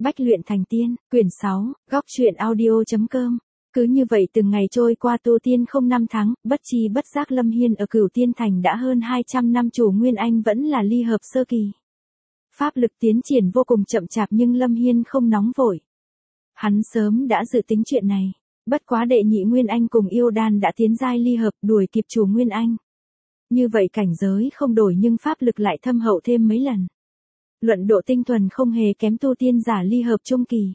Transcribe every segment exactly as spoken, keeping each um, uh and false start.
Bách luyện thành tiên, quyển sáu, góc truyện audio.com. Cứ như vậy từng ngày trôi qua tu tiên không năm tháng, bất chi bất giác Lâm Hiên ở Cửu Tiên Thành đã hơn hai trăm năm, chủ Nguyên Anh vẫn là ly hợp sơ kỳ. Pháp lực tiến triển vô cùng chậm chạp nhưng Lâm Hiên không nóng vội. Hắn sớm đã dự tính chuyện này, bất quá đệ nhị Nguyên Anh cùng yêu đan đã tiến giai ly hợp đuổi kịp chủ Nguyên Anh. Như vậy cảnh giới không đổi nhưng pháp lực lại thâm hậu thêm mấy lần. Luận độ tinh thuần không hề kém tu tiên giả ly hợp trung kỳ.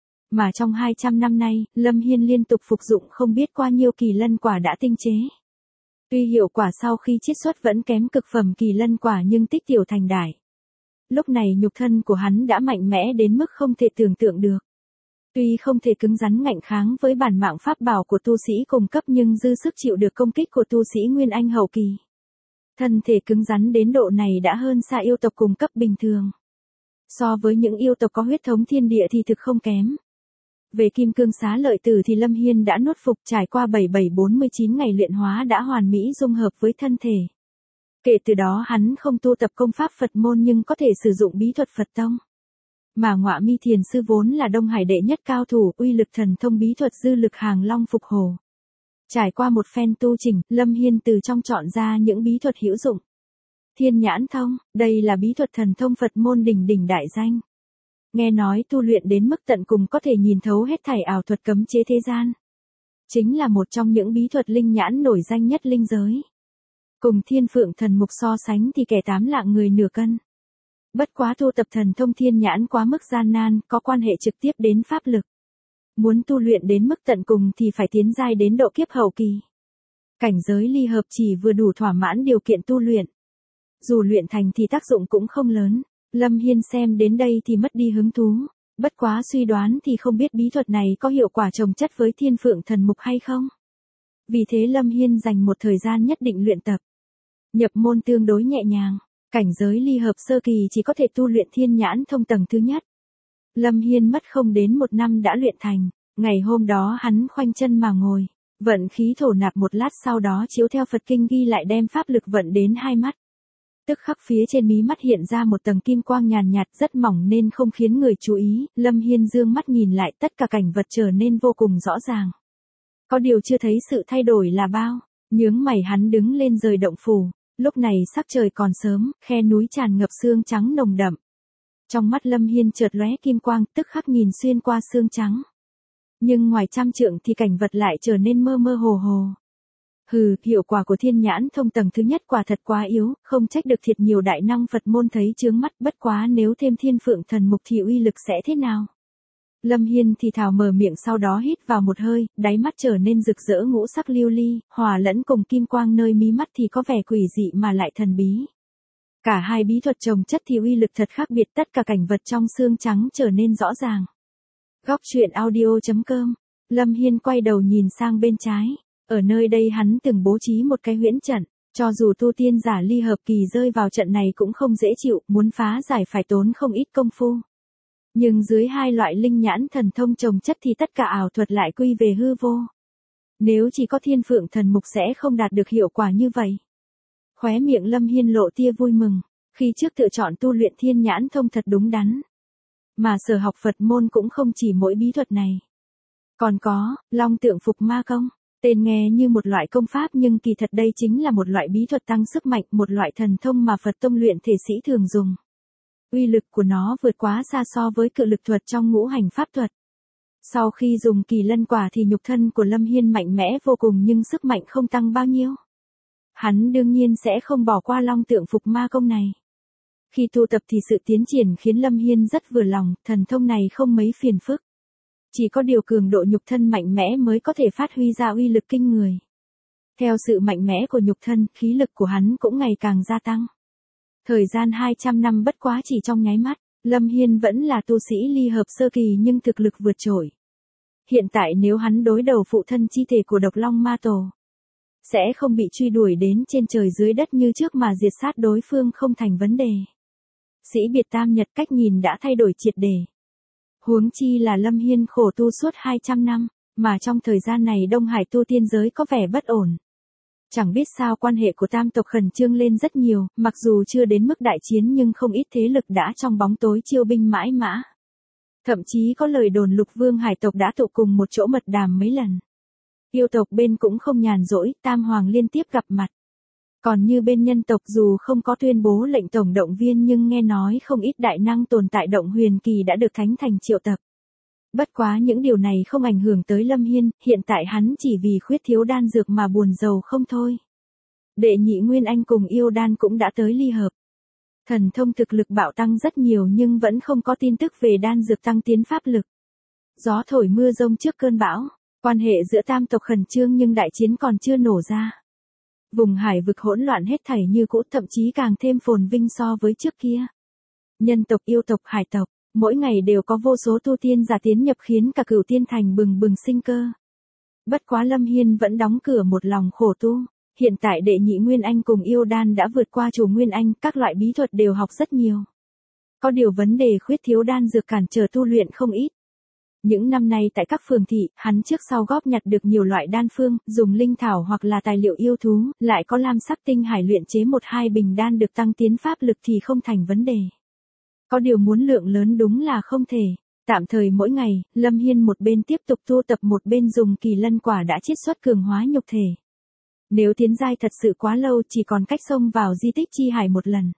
Mà trong hai trăm năm nay, Lâm Hiên liên tục phục dụng không biết qua nhiêu kỳ lân quả đã tinh chế. Tuy hiệu quả sau khi chiết xuất vẫn kém cực phẩm kỳ lân quả nhưng tích tiểu thành đại. Lúc này nhục thân của hắn đã mạnh mẽ đến mức không thể tưởng tượng được. Tuy không thể cứng rắn ngạnh kháng với bản mạng pháp bảo của tu sĩ cùng cấp nhưng dư sức chịu được công kích của tu sĩ Nguyên Anh hậu kỳ. Thân thể cứng rắn đến độ này đã hơn xa yêu tộc cùng cấp bình thường. So với những yêu tộc có huyết thống thiên địa thì thực không kém. Về kim cương xá lợi tử thì Lâm Hiên đã nuốt phục, trải qua bảy bảy bốn mươi chín ngày luyện hóa đã hoàn mỹ dung hợp với thân thể. Kể từ đó hắn không tu tập công pháp Phật môn nhưng có thể sử dụng bí thuật Phật tông. Mà Ngọa Mi Thiền sư vốn là Đông Hải đệ nhất cao thủ, uy lực thần thông bí thuật dư lực hàng long phục hồ. Trải qua một phen tu chỉnh, Lâm Hiên từ trong chọn ra những bí thuật hữu dụng. Thiên nhãn thông, đây là bí thuật thần thông Phật môn đỉnh đỉnh đại danh. Nghe nói tu luyện đến mức tận cùng có thể nhìn thấu hết thảy ảo thuật cấm chế thế gian. Chính là một trong những bí thuật linh nhãn nổi danh nhất linh giới. Cùng Thiên Phượng Thần Mục so sánh thì kẻ tám lạng người nửa cân. Bất quá tu tập thần thông thiên nhãn quá mức gian nan, có quan hệ trực tiếp đến pháp lực. Muốn tu luyện đến mức tận cùng thì phải tiến giai đến độ kiếp hậu kỳ. Cảnh giới ly hợp chỉ vừa đủ thỏa mãn điều kiện tu luyện. Dù luyện thành thì tác dụng cũng không lớn. Lâm Hiên xem đến đây thì mất đi hứng thú. Bất quá suy đoán thì không biết bí thuật này có hiệu quả chồng chất với Thiên Phượng Thần Mục hay không. Vì thế Lâm Hiên dành một thời gian nhất định luyện tập. Nhập môn tương đối nhẹ nhàng. Cảnh giới ly hợp sơ kỳ chỉ có thể tu luyện thiên nhãn thông tầng thứ nhất. Lâm Hiên mất không đến một năm đã luyện thành. Ngày hôm đó hắn khoanh chân mà ngồi. Vận khí thổ nạp một lát, sau đó chiếu theo Phật kinh ghi lại đem pháp lực vận đến hai mắt. Tức khắc phía trên mí mắt hiện ra một tầng kim quang nhàn nhạt rất mỏng nên không khiến người chú ý. Lâm Hiên dương mắt nhìn lại, tất cả cảnh vật trở nên vô cùng rõ ràng. Có điều chưa thấy sự thay đổi là bao. Nhướng mày hắn đứng lên rời động phủ. Lúc này sắc trời còn sớm, khe núi tràn ngập sương trắng nồng đậm. Trong mắt Lâm Hiên chợt lóe kim quang, tức khắc nhìn xuyên qua sương trắng. Nhưng ngoài trăm trượng thì cảnh vật lại trở nên mơ mơ hồ hồ. Hừ, hiệu quả của thiên nhãn thông tầng thứ nhất quả thật quá yếu, không trách được thiệt nhiều đại năng Phật môn thấy chướng mắt, bất quá nếu thêm Thiên Phượng Thần Mục thì uy lực sẽ thế nào? Lâm Hiên thì thào mở miệng, sau đó hít vào một hơi, đáy mắt trở nên rực rỡ ngũ sắc lưu ly, hòa lẫn cùng kim quang nơi mí mắt thì có vẻ quỷ dị mà lại thần bí. Cả hai bí thuật chồng chất thì uy lực thật khác biệt, tất cả cảnh vật trong xương trắng trở nên rõ ràng. Góc truyện audio.com. Lâm Hiên quay đầu nhìn sang bên trái. Ở nơi đây hắn từng bố trí một cái huyễn trận. Cho dù tu tiên giả ly hợp kỳ rơi vào trận này cũng không dễ chịu, muốn phá giải phải tốn không ít công phu. Nhưng dưới hai loại linh nhãn thần thông chồng chất thì tất cả ảo thuật lại quy về hư vô. Nếu chỉ có Thiên Phượng Thần Mục sẽ không đạt được hiệu quả như vậy. Khóe miệng Lâm Hiên lộ tia vui mừng. Khi trước lựa chọn tu luyện thiên nhãn thông thật đúng đắn. Mà sở học Phật môn cũng không chỉ mỗi bí thuật này. Còn có, Long Tượng Phục Ma Công. Tên nghe như một loại công pháp nhưng kỳ thật đây chính là một loại bí thuật tăng sức mạnh, một loại thần thông mà Phật tông luyện thể sĩ thường dùng. Uy lực của nó vượt quá xa so với cự lực thuật trong ngũ hành pháp thuật. Sau khi dùng kỳ lân quả thì nhục thân của Lâm Hiên mạnh mẽ vô cùng nhưng sức mạnh không tăng bao nhiêu. Hắn đương nhiên sẽ không bỏ qua Long Tượng Phục Ma Công này. Khi tu tập thì sự tiến triển khiến Lâm Hiên rất vừa lòng, thần thông này không mấy phiền phức. Chỉ có điều cường độ nhục thân mạnh mẽ mới có thể phát huy ra uy lực kinh người. Theo sự mạnh mẽ của nhục thân, khí lực của hắn cũng ngày càng gia tăng. Thời gian hai trăm năm bất quá chỉ trong nháy mắt, Lâm Hiên vẫn là tu sĩ ly hợp sơ kỳ nhưng thực lực vượt trội. Hiện tại nếu hắn đối đầu phụ thân chi thể của Độc Long Ma Tổ, sẽ không bị truy đuổi đến trên trời dưới đất như trước mà diệt sát đối phương không thành vấn đề. Sĩ biệt tam nhật, cách nhìn đã thay đổi triệt để. Huống chi là Lâm Hiên khổ tu suốt hai trăm năm, mà trong thời gian này Đông Hải tu tiên giới có vẻ bất ổn. Chẳng biết sao quan hệ của tam tộc khẩn trương lên rất nhiều, mặc dù chưa đến mức đại chiến nhưng không ít thế lực đã trong bóng tối chiêu binh mãi mã. Thậm chí có lời đồn Lục Vương hải tộc đã tụ cùng một chỗ mật đàm mấy lần. Yêu tộc bên cũng không nhàn rỗi, tam hoàng liên tiếp gặp mặt. Còn như bên nhân tộc dù không có tuyên bố lệnh tổng động viên nhưng nghe nói không ít đại năng tồn tại động huyền kỳ đã được Thánh Thành triệu tập. Bất quá những điều này không ảnh hưởng tới Lâm Hiên, hiện tại hắn chỉ vì khuyết thiếu đan dược mà buồn rầu không thôi. Đệ nhị Nguyên Anh cùng yêu đan cũng đã tới ly hợp. Thần thông thực lực bạo tăng rất nhiều nhưng vẫn không có tin tức về đan dược tăng tiến pháp lực. Gió thổi mưa rông trước cơn bão, quan hệ giữa tam tộc khẩn trương nhưng đại chiến còn chưa nổ ra. Vùng hải vực hỗn loạn hết thảy như cũ, thậm chí càng thêm phồn vinh so với trước kia. Nhân tộc, yêu tộc, hải tộc, mỗi ngày đều có vô số tu tiên giả tiến nhập khiến cả Cửu Tiên Thành bừng bừng sinh cơ. Bất quá Lâm Hiên vẫn đóng cửa một lòng khổ tu. Hiện tại đệ nhị Nguyên Anh cùng yêu đan đã vượt qua chủ Nguyên Anh, các loại bí thuật đều học rất nhiều. Có điều vấn đề khuyết thiếu đan dược cản trở tu luyện không ít. Những năm nay tại các phường thị, hắn trước sau góp nhặt được nhiều loại đan phương, dùng linh thảo hoặc là tài liệu yêu thú, lại có lam sắc tinh hải luyện chế một hai bình đan được tăng tiến pháp lực thì không thành vấn đề. Có điều muốn lượng lớn đúng là không thể. Tạm thời mỗi ngày, Lâm Hiên một bên tiếp tục tu tập một bên dùng kỳ lân quả đã chiết xuất cường hóa nhục thể. Nếu tiến giai thật sự quá lâu chỉ còn cách xông vào di tích chi hải một lần.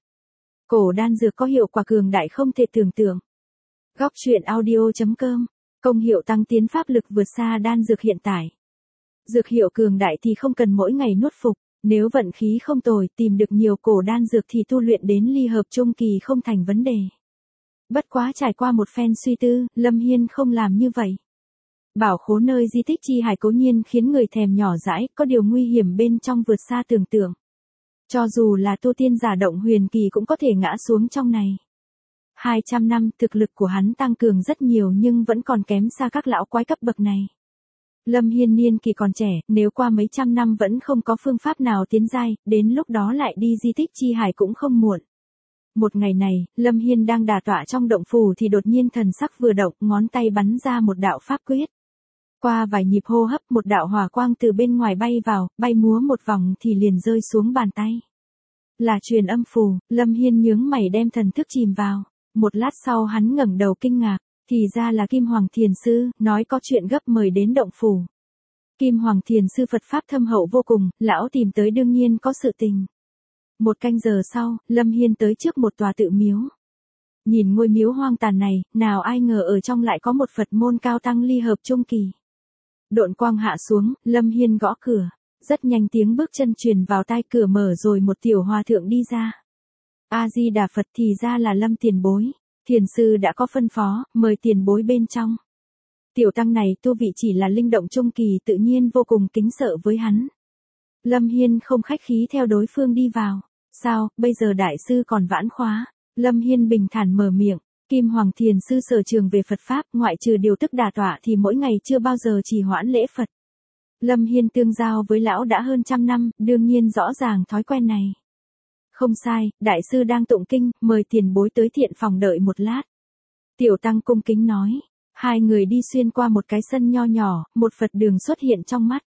Cổ đan dược có hiệu quả cường đại không thể tưởng tượng. Góc truyện audio chấm com, công hiệu tăng tiến pháp lực vượt xa đan dược hiện tại. Dược hiệu cường đại thì không cần mỗi ngày nuốt phục, nếu vận khí không tồi tìm được nhiều cổ đan dược thì tu luyện đến ly hợp trung kỳ không thành vấn đề. Bất quá trải qua một phen suy tư, Lâm Hiên không làm như vậy. Bảo khố nơi di tích chi hải cố nhiên khiến người thèm nhỏ dãi, có điều nguy hiểm bên trong vượt xa tưởng tượng. Cho dù là tu tiên giả động huyền kỳ cũng có thể ngã xuống trong này. hai trăm năm thực lực của hắn tăng cường rất nhiều nhưng vẫn còn kém xa các lão quái cấp bậc này. Lâm Hiên niên kỳ còn trẻ, nếu qua mấy trăm năm vẫn không có phương pháp nào tiến giai, đến lúc đó lại đi di tích chi hải cũng không muộn. Một ngày này, Lâm Hiên đang đả tọa trong động phủ thì đột nhiên thần sắc vừa động, ngón tay bắn ra một đạo pháp quyết. Qua vài nhịp hô hấp một đạo hỏa quang từ bên ngoài bay vào, bay múa một vòng thì liền rơi xuống bàn tay. Là truyền âm phù, Lâm Hiên nhướng mày đem thần thức chìm vào. Một lát sau hắn ngẩng đầu kinh ngạc, thì ra là Kim Hoàng Thiền Sư, nói có chuyện gấp mời đến động phủ. Kim Hoàng Thiền Sư Phật Pháp thâm hậu vô cùng, lão tìm tới đương nhiên có sự tình. Một canh giờ sau, Lâm Hiên tới trước một tòa tự miếu. Nhìn ngôi miếu hoang tàn này, nào ai ngờ ở trong lại có một Phật môn cao tăng ly hợp trung kỳ. Độn quang hạ xuống, Lâm Hiên gõ cửa. Rất nhanh tiếng bước chân truyền vào tai, cửa mở rồi một tiểu hòa thượng đi ra. A-di-đà Phật, thì ra là Lâm tiền bối. Thiền sư đã có phân phó, mời tiền bối bên trong. Tiểu tăng này tu vị chỉ là linh động trung kỳ, tự nhiên vô cùng kính sợ với hắn. Lâm Hiên không khách khí theo đối phương đi vào. Sao, bây giờ đại sư còn vãn khóa? Lâm Hiên bình thản mở miệng. Kim Hoàng Thiền Sư sở trường về Phật Pháp, ngoại trừ điều tức đả tọa thì mỗi ngày chưa bao giờ trì hoãn lễ Phật. Lâm Hiên tương giao với lão đã hơn trăm năm, đương nhiên rõ ràng thói quen này. Không sai, đại sư đang tụng kinh, mời tiền bối tới thiện phòng đợi một lát. Tiểu tăng cung kính nói. Hai người đi xuyên qua một cái sân nho nhỏ, một Phật đường xuất hiện trong mắt.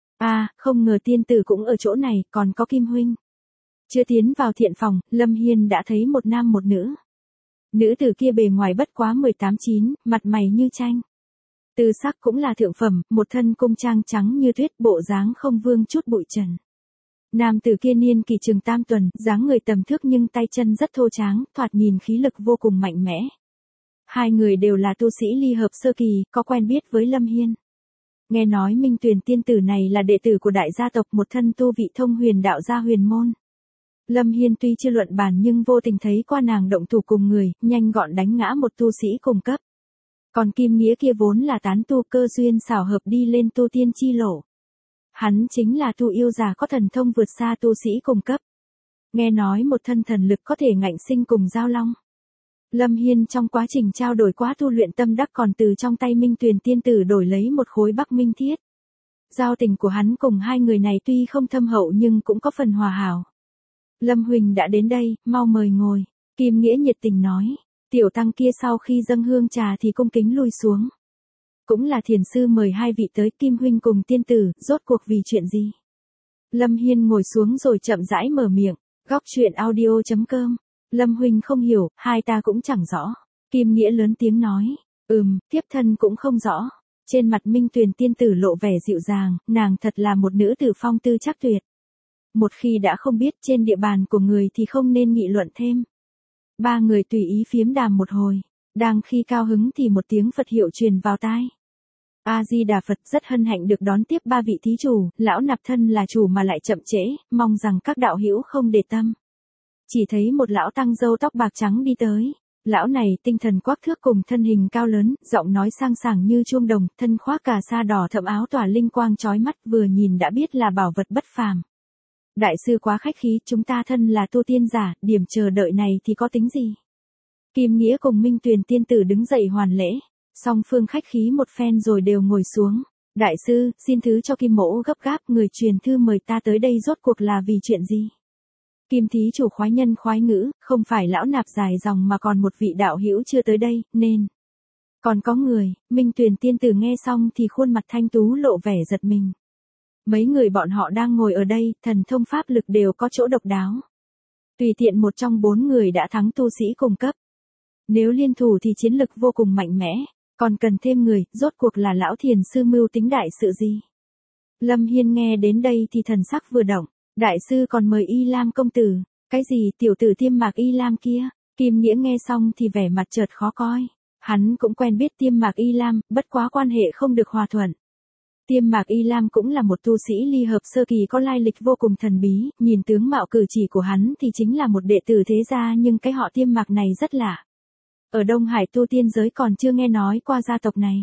À, không ngờ tiên tử cũng ở chỗ này, còn có Kim huynh. Chưa tiến vào thiện phòng, Lâm Hiên đã thấy một nam một nữ. Nữ tử kia bề ngoài bất quá mười tám chín, mặt mày như tranh. Tư sắc cũng là thượng phẩm, một thân cung trang trắng như tuyết, bộ dáng không vương chút bụi trần. Nam tử kia niên kỳ chừng tam tuần, dáng người tầm thước nhưng tay chân rất thô tráng, thoạt nhìn khí lực vô cùng mạnh mẽ. Hai người đều là tu sĩ ly hợp sơ kỳ, có quen biết với Lâm Hiên. Nghe nói Minh Tuyền tiên tử này là đệ tử của đại gia tộc, một thân tu vị thông huyền đạo gia huyền môn. Lâm Hiên tuy chưa luận bàn nhưng vô tình thấy qua nàng động thủ cùng người, nhanh gọn đánh ngã một tu sĩ cùng cấp. Còn Kim Nghĩa kia vốn là tán tu, cơ duyên xảo hợp đi lên tu tiên chi lộ. Hắn chính là tu yêu già có thần thông vượt xa tu sĩ cùng cấp. Nghe nói một thân thần lực có thể ngạnh sinh cùng giao long. Lâm Hiên trong quá trình trao đổi quá tu luyện tâm đắc còn từ trong tay Minh Tuyền tiên tử đổi lấy một khối Bắc Minh Thiết. Giao tình của hắn cùng hai người này tuy không thâm hậu nhưng cũng có phần hòa hảo. Lâm huynh đã đến đây, mau mời ngồi. Kim Nghĩa nhiệt tình nói. Tiểu tăng kia sau khi dâng hương trà thì cung kính lui xuống. Cũng là thiền sư mời hai vị tới, Kim huynh cùng tiên tử, rốt cuộc vì chuyện gì? Lâm Hiên ngồi xuống rồi chậm rãi mở miệng. Góc truyện audio chấm com. Lâm huynh không hiểu, hai ta cũng chẳng rõ. Kim Nghĩa lớn tiếng nói. Ừm, thiếp thân cũng không rõ. Trên mặt Minh Tuyền tiên tử lộ vẻ dịu dàng, nàng thật là một nữ tử phong tư chắc tuyệt. Một khi đã không biết trên địa bàn của người thì không nên nghị luận thêm. Ba người tùy ý phiếm đàm một hồi, đang khi cao hứng thì một tiếng Phật hiệu truyền vào tai. A-di-đà Phật, rất hân hạnh được đón tiếp ba vị thí chủ, lão nạp thân là chủ mà lại chậm trễ, mong rằng các đạo hữu không để tâm. Chỉ thấy một lão tăng râu tóc bạc trắng đi tới. Lão này tinh thần quắc thước cùng thân hình cao lớn, giọng nói sang sảng như chuông đồng, thân khoác cà sa đỏ thẫm áo tỏa linh quang chói mắt, vừa nhìn đã biết là bảo vật bất phàm. Đại sư quá khách khí, chúng ta thân là tu tiên giả, điểm chờ đợi này thì có tính gì? Kim Nghĩa cùng Minh Tuyền tiên tử đứng dậy hoàn lễ, song phương khách khí một phen rồi đều ngồi xuống. Đại sư, xin thứ cho Kim mỗ gấp gáp, người truyền thư mời ta tới đây rốt cuộc là vì chuyện gì? Kim thí chủ khoái nhân khoái ngữ, không phải lão nạp dài dòng mà còn một vị đạo hữu chưa tới đây, nên. Còn có người, Minh Tuyền tiên tử nghe xong thì khuôn mặt thanh tú lộ vẻ giật mình. Mấy người bọn họ đang ngồi ở đây, thần thông pháp lực đều có chỗ độc đáo. Tùy tiện một trong bốn người đã thắng tu sĩ cùng cấp. Nếu liên thủ thì chiến lực vô cùng mạnh mẽ, còn cần thêm người, rốt cuộc là lão thiền sư mưu tính đại sự gì. Lâm Hiên nghe đến đây thì thần sắc vừa động. Đại sư còn mời Y Lam công tử, cái gì tiểu tử Tiêm Mạc Y Lam kia, Kim Nghĩa nghe xong thì vẻ mặt chợt khó coi, hắn cũng quen biết Tiêm Mạc Y Lam, bất quá quan hệ không được hòa thuận. Tiêm Mạc Y Lam cũng là một tu sĩ ly hợp sơ kỳ có lai lịch vô cùng thần bí, nhìn tướng mạo cử chỉ của hắn thì chính là một đệ tử thế gia nhưng cái họ Tiêm Mạc này rất lạ. Ở Đông Hải tu tiên giới còn chưa nghe nói qua gia tộc này.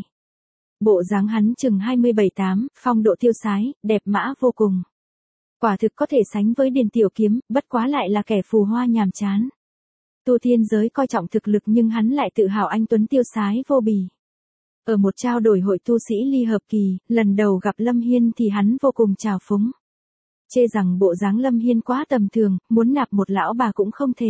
Bộ dáng hắn chừng hai mươi bảy tám, phong độ tiêu sái, đẹp mã vô cùng. Quả thực có thể sánh với Điền Tiểu Kiếm, bất quá lại là kẻ phù hoa nhàm chán. Tu tiên giới coi trọng thực lực nhưng hắn lại tự hào anh tuấn tiêu sái vô bì. Ở một trao đổi hội tu sĩ ly hợp kỳ, lần đầu gặp Lâm Hiên thì hắn vô cùng trào phúng. Chê rằng bộ dáng Lâm Hiên quá tầm thường, muốn nạp một lão bà cũng không thể.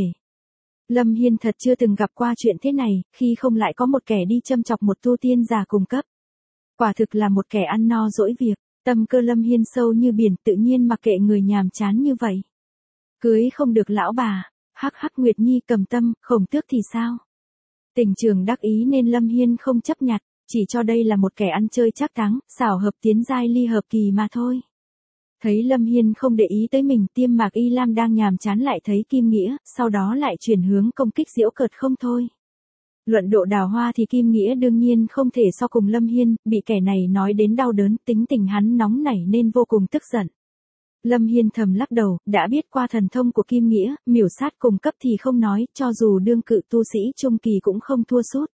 Lâm Hiên thật chưa từng gặp qua chuyện thế này, khi không lại có một kẻ đi châm chọc một tu tiên giả cùng cấp. Quả thực là một kẻ ăn no dỗi việc. Tâm cơ Lâm Hiên sâu như biển, tự nhiên mặc kệ người nhàm chán như vậy. Cưới không được lão bà, hắc hắc Nguyệt Nhi cầm tâm, Khổng Tước thì sao? Tình trường đắc ý nên Lâm Hiên không chấp nhặt, chỉ cho đây là một kẻ ăn chơi chắc thắng, xảo hợp tiến giai ly hợp kỳ mà thôi. Thấy Lâm Hiên không để ý tới mình, Tiêm Mạc Y Lam đang nhàm chán lại thấy Kim Nghĩa, sau đó lại chuyển hướng công kích giễu cợt không thôi. Luận độ đào hoa thì Kim Nghĩa đương nhiên không thể so cùng Lâm Hiên, bị kẻ này nói đến đau đớn, tính tình hắn nóng nảy nên vô cùng tức giận. Lâm Hiên thầm lắc đầu, đã biết qua thần thông của Kim Nghĩa, miểu sát cùng cấp thì không nói, cho dù đương cự tu sĩ trung kỳ cũng không thua sút.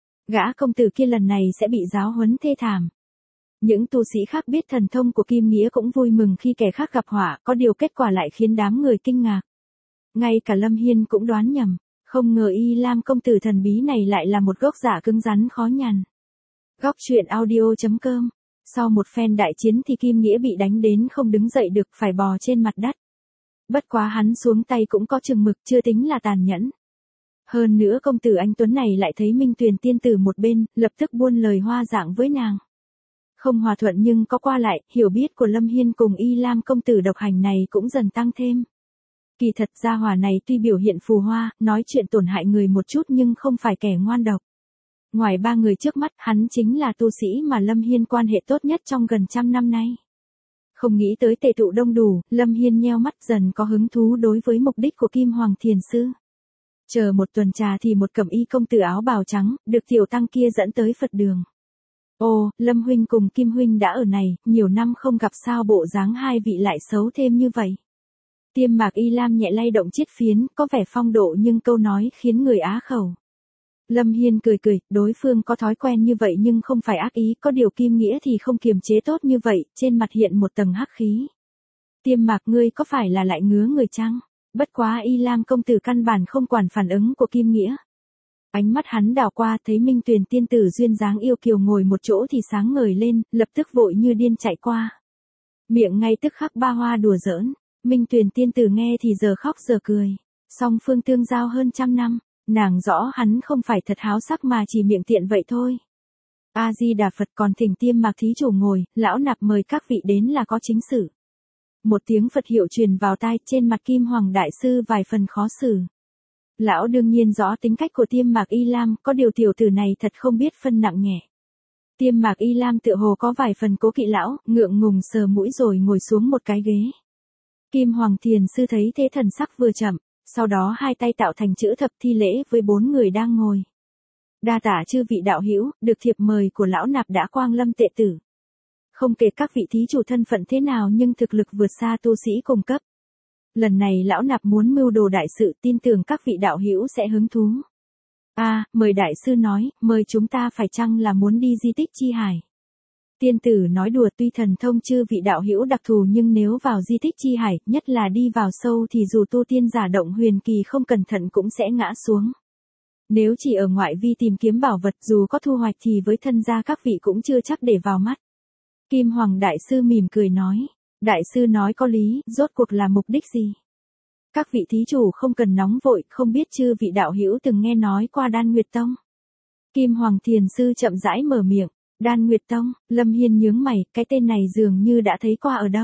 Gã công tử kia lần này sẽ bị giáo huấn thê thảm. Những tu sĩ khác biết thần thông của Kim Nghĩa cũng vui mừng khi kẻ khác gặp họa, có điều kết quả lại khiến đám người kinh ngạc. Ngay cả Lâm Hiên cũng đoán nhầm. Không ngờ Y Lam công tử thần bí này lại là một gốc giả cứng rắn khó nhằn. Góc truyện audio chấm com. Sau một phen đại chiến thì Kim Nghĩa bị đánh đến không đứng dậy được, phải bò trên mặt đất. Bất quá hắn xuống tay cũng có chừng mực, chưa tính là tàn nhẫn. Hơn nữa công tử anh tuấn này lại thấy Minh Tuyền tiên tử một bên, lập tức buôn lời hoa dạng với nàng. Không hòa thuận nhưng có qua lại, hiểu biết của Lâm Hiên cùng Y Lam công tử độc hành này cũng dần tăng thêm. Kỳ thật gia hỏa này tuy biểu hiện phù hoa, nói chuyện tổn hại người một chút nhưng không phải kẻ ngoan độc. Ngoài ba người trước mắt, hắn chính là tu sĩ mà Lâm Hiên quan hệ tốt nhất trong gần trăm năm nay. Không nghĩ tới tề tụ đông đủ, Lâm Hiên nheo mắt dần có hứng thú đối với mục đích của Kim Hoàng Thiền Sư. Chờ một tuần trà thì một cẩm y công tử áo bào trắng, được tiểu tăng kia dẫn tới Phật đường. Ồ, Lâm Huynh cùng Kim Huynh đã ở này, nhiều năm không gặp sao bộ dáng hai vị lại xấu thêm như vậy. Tiêm Mạc Y Lam nhẹ lay động chiết phiến, có vẻ phong độ nhưng câu nói khiến người á khẩu. Lâm Hiên cười cười, đối phương có thói quen như vậy nhưng không phải ác ý, có điều Kim Nghĩa thì không kiềm chế tốt như vậy, trên mặt hiện một tầng hắc khí. Tiêm Mạc ngươi có phải là lại ngứa người chăng? Bất quá Y Lam công tử căn bản không quản phản ứng của Kim Nghĩa. Ánh mắt hắn đảo qua thấy Minh Tuyền tiên tử duyên dáng yêu kiều ngồi một chỗ thì sáng ngời lên, lập tức vội như điên chạy qua. Miệng ngay tức khắc ba hoa đùa giỡn. Minh Tuyền tiên tử nghe thì giờ khóc giờ cười. Song phương tương giao hơn trăm năm, nàng rõ hắn không phải thật háo sắc mà chỉ miệng tiện vậy thôi. A-di-đà Phật, còn thỉnh Tiêm Mạc thí chủ ngồi, lão nạp mời các vị đến là có chính sự. Một tiếng Phật hiệu truyền vào tai, trên mặt Kim Hoàng đại sư vài phần khó xử. Lão đương nhiên rõ tính cách của Tiêm Mạc Y Lam, có điều tiểu tử này thật không biết phân nặng nhẹ. Tiêm Mạc Y Lam tựa hồ có vài phần cố kỵ lão, ngượng ngùng sờ mũi rồi ngồi xuống một cái ghế. Kim Hoàng Thiền Sư thấy thế thần sắc vừa chậm, sau đó hai tay tạo thành chữ thập thi lễ với bốn người đang ngồi. Đa tạ chư vị đạo hữu, được thiệp mời của lão nạp đã quang lâm tệ tử. Không kể các vị thí chủ thân phận thế nào nhưng thực lực vượt xa tu sĩ cùng cấp. Lần này lão nạp muốn mưu đồ đại sự, tin tưởng các vị đạo hữu sẽ hứng thú. A, à, mời đại sư nói, mời chúng ta phải chăng là muốn đi di tích Chi Hải? Tiên tử nói đùa, tuy thần thông chư vị đạo hữu đặc thù nhưng nếu vào di tích Chi Hải, nhất là đi vào sâu thì dù tu tiên giả động huyền kỳ không cẩn thận cũng sẽ ngã xuống. Nếu chỉ ở ngoại vi tìm kiếm bảo vật dù có thu hoạch thì với thân gia các vị cũng chưa chắc để vào mắt. Kim Hoàng đại sư mỉm cười nói, đại sư nói có lý, rốt cuộc là mục đích gì? Các vị thí chủ không cần nóng vội, không biết chư vị đạo hữu từng nghe nói qua Đan Nguyệt Tông. Kim Hoàng Thiền Sư chậm rãi mở miệng, Đan Nguyệt Tông, Lâm Hiên nhướng mày, cái tên này dường như đã thấy qua ở đâu.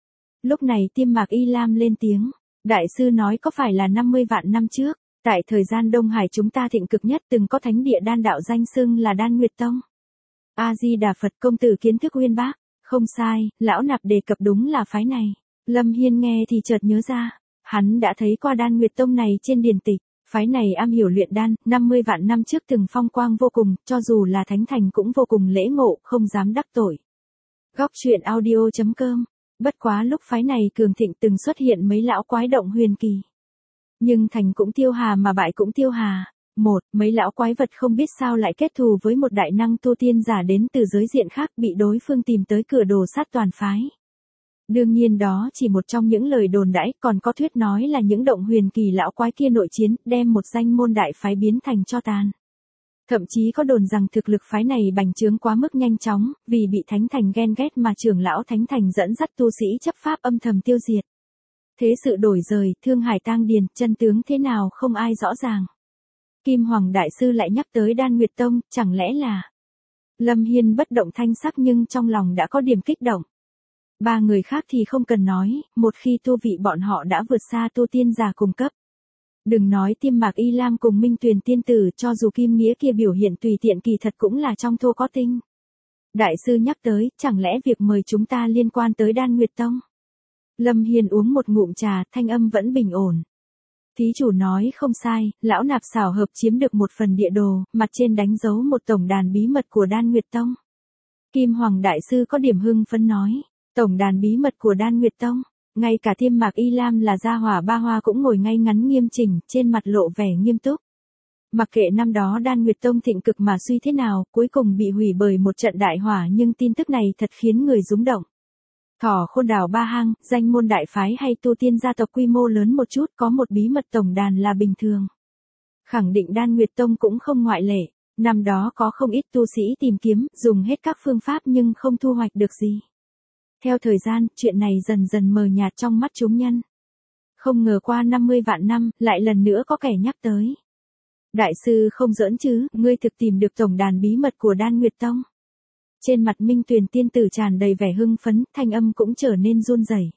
Lúc này Tiêm Mạc Y Lam lên tiếng, đại sư nói có phải là năm mươi vạn năm trước, tại thời gian Đông Hải chúng ta thịnh cực nhất từng có thánh địa đan đạo danh xưng là Đan Nguyệt Tông. A-di-đà Phật, công tử kiến thức uyên bác, không sai, lão nạp đề cập đúng là phái này. Lâm Hiên nghe thì chợt nhớ ra, hắn đã thấy qua Đan Nguyệt Tông này trên điển tịch, phái này am hiểu luyện đan, năm mươi vạn năm trước từng phong quang vô cùng, cho dù là thánh thành cũng vô cùng lễ ngộ, không dám đắc tội. Góc truyện audio chấm com. Bất quá lúc phái này cường thịnh từng xuất hiện mấy lão quái động huyền kỳ. Nhưng thành cũng tiêu hà mà bại cũng tiêu hà. Một, mấy lão quái vật không biết sao lại kết thù với một đại năng tu tiên giả đến từ giới diện khác, bị đối phương tìm tới cửa đồ sát toàn phái. Đương nhiên đó chỉ một trong những lời đồn đãi, còn có thuyết nói là những động huyền kỳ lão quái kia nội chiến, đem một danh môn đại phái biến thành tro tàn. Thậm chí có đồn rằng thực lực phái này bành trướng quá mức nhanh chóng, vì bị thánh thành ghen ghét mà trưởng lão thánh thành dẫn dắt tu sĩ chấp pháp âm thầm tiêu diệt. Thế sự đổi rời, Thương Hải tang điền, chân tướng thế nào không ai rõ ràng. Kim Hoàng đại sư lại nhắc tới Đan Nguyệt Tông, chẳng lẽ là... Lâm Hiên bất động thanh sắc nhưng trong lòng đã có điểm kích động. Ba người khác thì không cần nói, một khi tu vị bọn họ đã vượt xa tu tiên giả cùng cấp. Đừng nói Tiêm Mạc Y Lam cùng Minh Tuyền tiên tử, cho dù Kim Nghĩa kia biểu hiện tùy tiện kỳ thật cũng là trong thô có tinh. Đại sư nhắc tới, chẳng lẽ việc mời chúng ta liên quan tới Đan Nguyệt Tông? Lâm Hiên uống một ngụm trà, thanh âm vẫn bình ổn. Thí chủ nói không sai, lão nạp xảo hợp chiếm được một phần địa đồ, mặt trên đánh dấu một tổng đàn bí mật của Đan Nguyệt Tông. Kim Hoàng đại sư có điểm hưng phấn nói, tổng đàn bí mật của Đan Nguyệt Tông, ngay cả Tiêm Mạc Y Lam là gia hỏa ba hoa cũng ngồi ngay ngắn nghiêm chỉnh, trên mặt lộ vẻ nghiêm túc. Mặc kệ năm đó Đan Nguyệt Tông thịnh cực mà suy thế nào, cuối cùng bị hủy bởi một trận đại hỏa, nhưng tin tức này thật khiến người rúng động. Thỏ Khôn Đảo Ba Hang, danh môn đại phái hay tu tiên gia tộc quy mô lớn một chút có một bí mật tổng đàn là bình thường. Khẳng định Đan Nguyệt Tông cũng không ngoại lệ, năm đó có không ít tu sĩ tìm kiếm, dùng hết các phương pháp nhưng không thu hoạch được gì. Theo thời gian, chuyện này dần dần mờ nhạt trong mắt chúng nhân. Không ngờ qua năm mươi vạn năm, lại lần nữa có kẻ nhắc tới. Đại sư không giỡn chứ, ngươi thực tìm được tổng đàn bí mật của Đan Nguyệt Tông. Trên mặt Minh Tuyền tiên tử tràn đầy vẻ hưng phấn, thanh âm cũng trở nên run rẩy.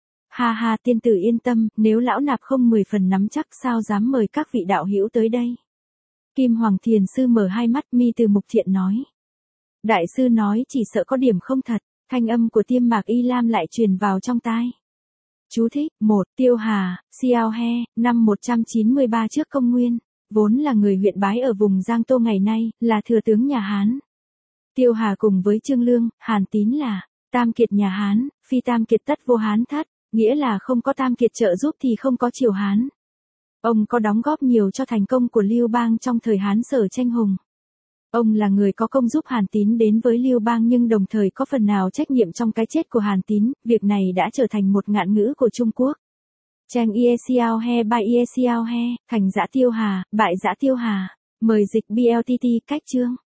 Ha ha, tiên tử yên tâm, nếu lão nạp không mười phần nắm chắc sao dám mời các vị đạo hữu tới đây. Kim Hoàng Thiền Sư mở hai mắt, mi từ mục thiện nói. Đại sư nói chỉ sợ có điểm không thật, thanh âm của Tiêm Mạc Y Lam lại truyền vào trong tai. Chú thích, một, Tiêu Hà, Xiao He, năm một trăm chín mươi ba trước công nguyên, vốn là người huyện Bái ở vùng Giang Tô ngày nay, là thừa tướng nhà Hán. Tiêu Hà cùng với Trương Lương, Hàn Tín là tam kiệt nhà Hán, phi tam kiệt tất vô Hán thất, nghĩa là không có tam kiệt trợ giúp thì không có triều Hán. Ông có đóng góp nhiều cho thành công của Lưu Bang trong thời Hán Sở tranh hùng. Ông là người có công giúp Hàn Tín đến với Lưu Bang nhưng đồng thời có phần nào trách nhiệm trong cái chết của Hàn Tín, việc này đã trở thành một ngạn ngữ của Trung Quốc. Cheng Ie Xiao He Bai Ie Xiao He, thành giã Tiêu Hà, bại giã Tiêu Hà, mời dịch bê lờ tê tê cách chương.